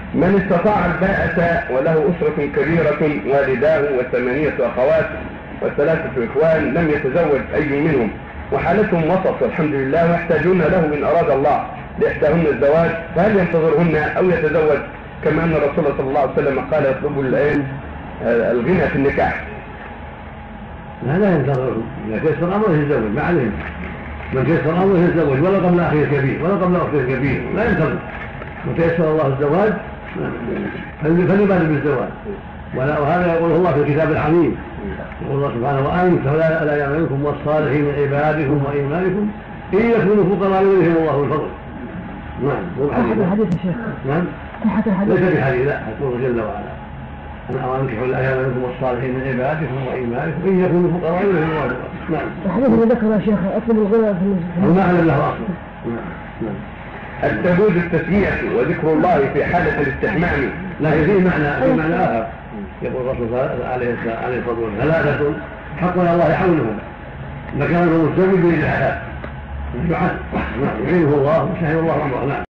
من استطاع الباءة وله أسرة كبيرة والداه وثمانية أخوات وثلاثة إخوان لم يتزوج أي منهم وحالتهم وسط والحمد لله ويحتاجون له إن أراد الله لإحداهن الزواج، فهل ينتظرهن أو يتزوج كما أن الرسول صلى الله عليه وسلم قال يطلب الغنى في النكاح؟ لا ينتظرهم، إذا كسر أمره يتزوج ما عليهم. من كسر أمره يتزوج ولا قبل أخيه الكبير ولا قبل أخيه الكبير لا ينتظر. وتيسر الله الزواج فليبادر بالزواج. وهذا يقول الله في الكتاب العظيم، يقول الله سبحانه وأنكحوا لا يعلمكم والصالحين من عبادكم وإيمانكم إن يكونوا فقراء يغنيهم الله من فضله. نعم. صحة الحديث يا شيخ. نعم. صحة الحديث. ليس بحديث، لا، يقول جل وعلا وأنكحوا لا يعلمكم والصالحين من عبادكم وإيمانكم إن يكونوا فقراء يغنيهم الله من فضله. نعم. الحديث اللي ذكره يا شيخ أطلب الغنى في المعنى له أصل. نعم. التجوز التسمية وذكر الله في حالة الاستحمام. لا، في معنى آخر. يقول الرسول عليه الصلاة والسلام ثلاثة حق على الله يعونهم مكانه مستوي به الحياة يعينه الله ويسهل الله أمره. نعم.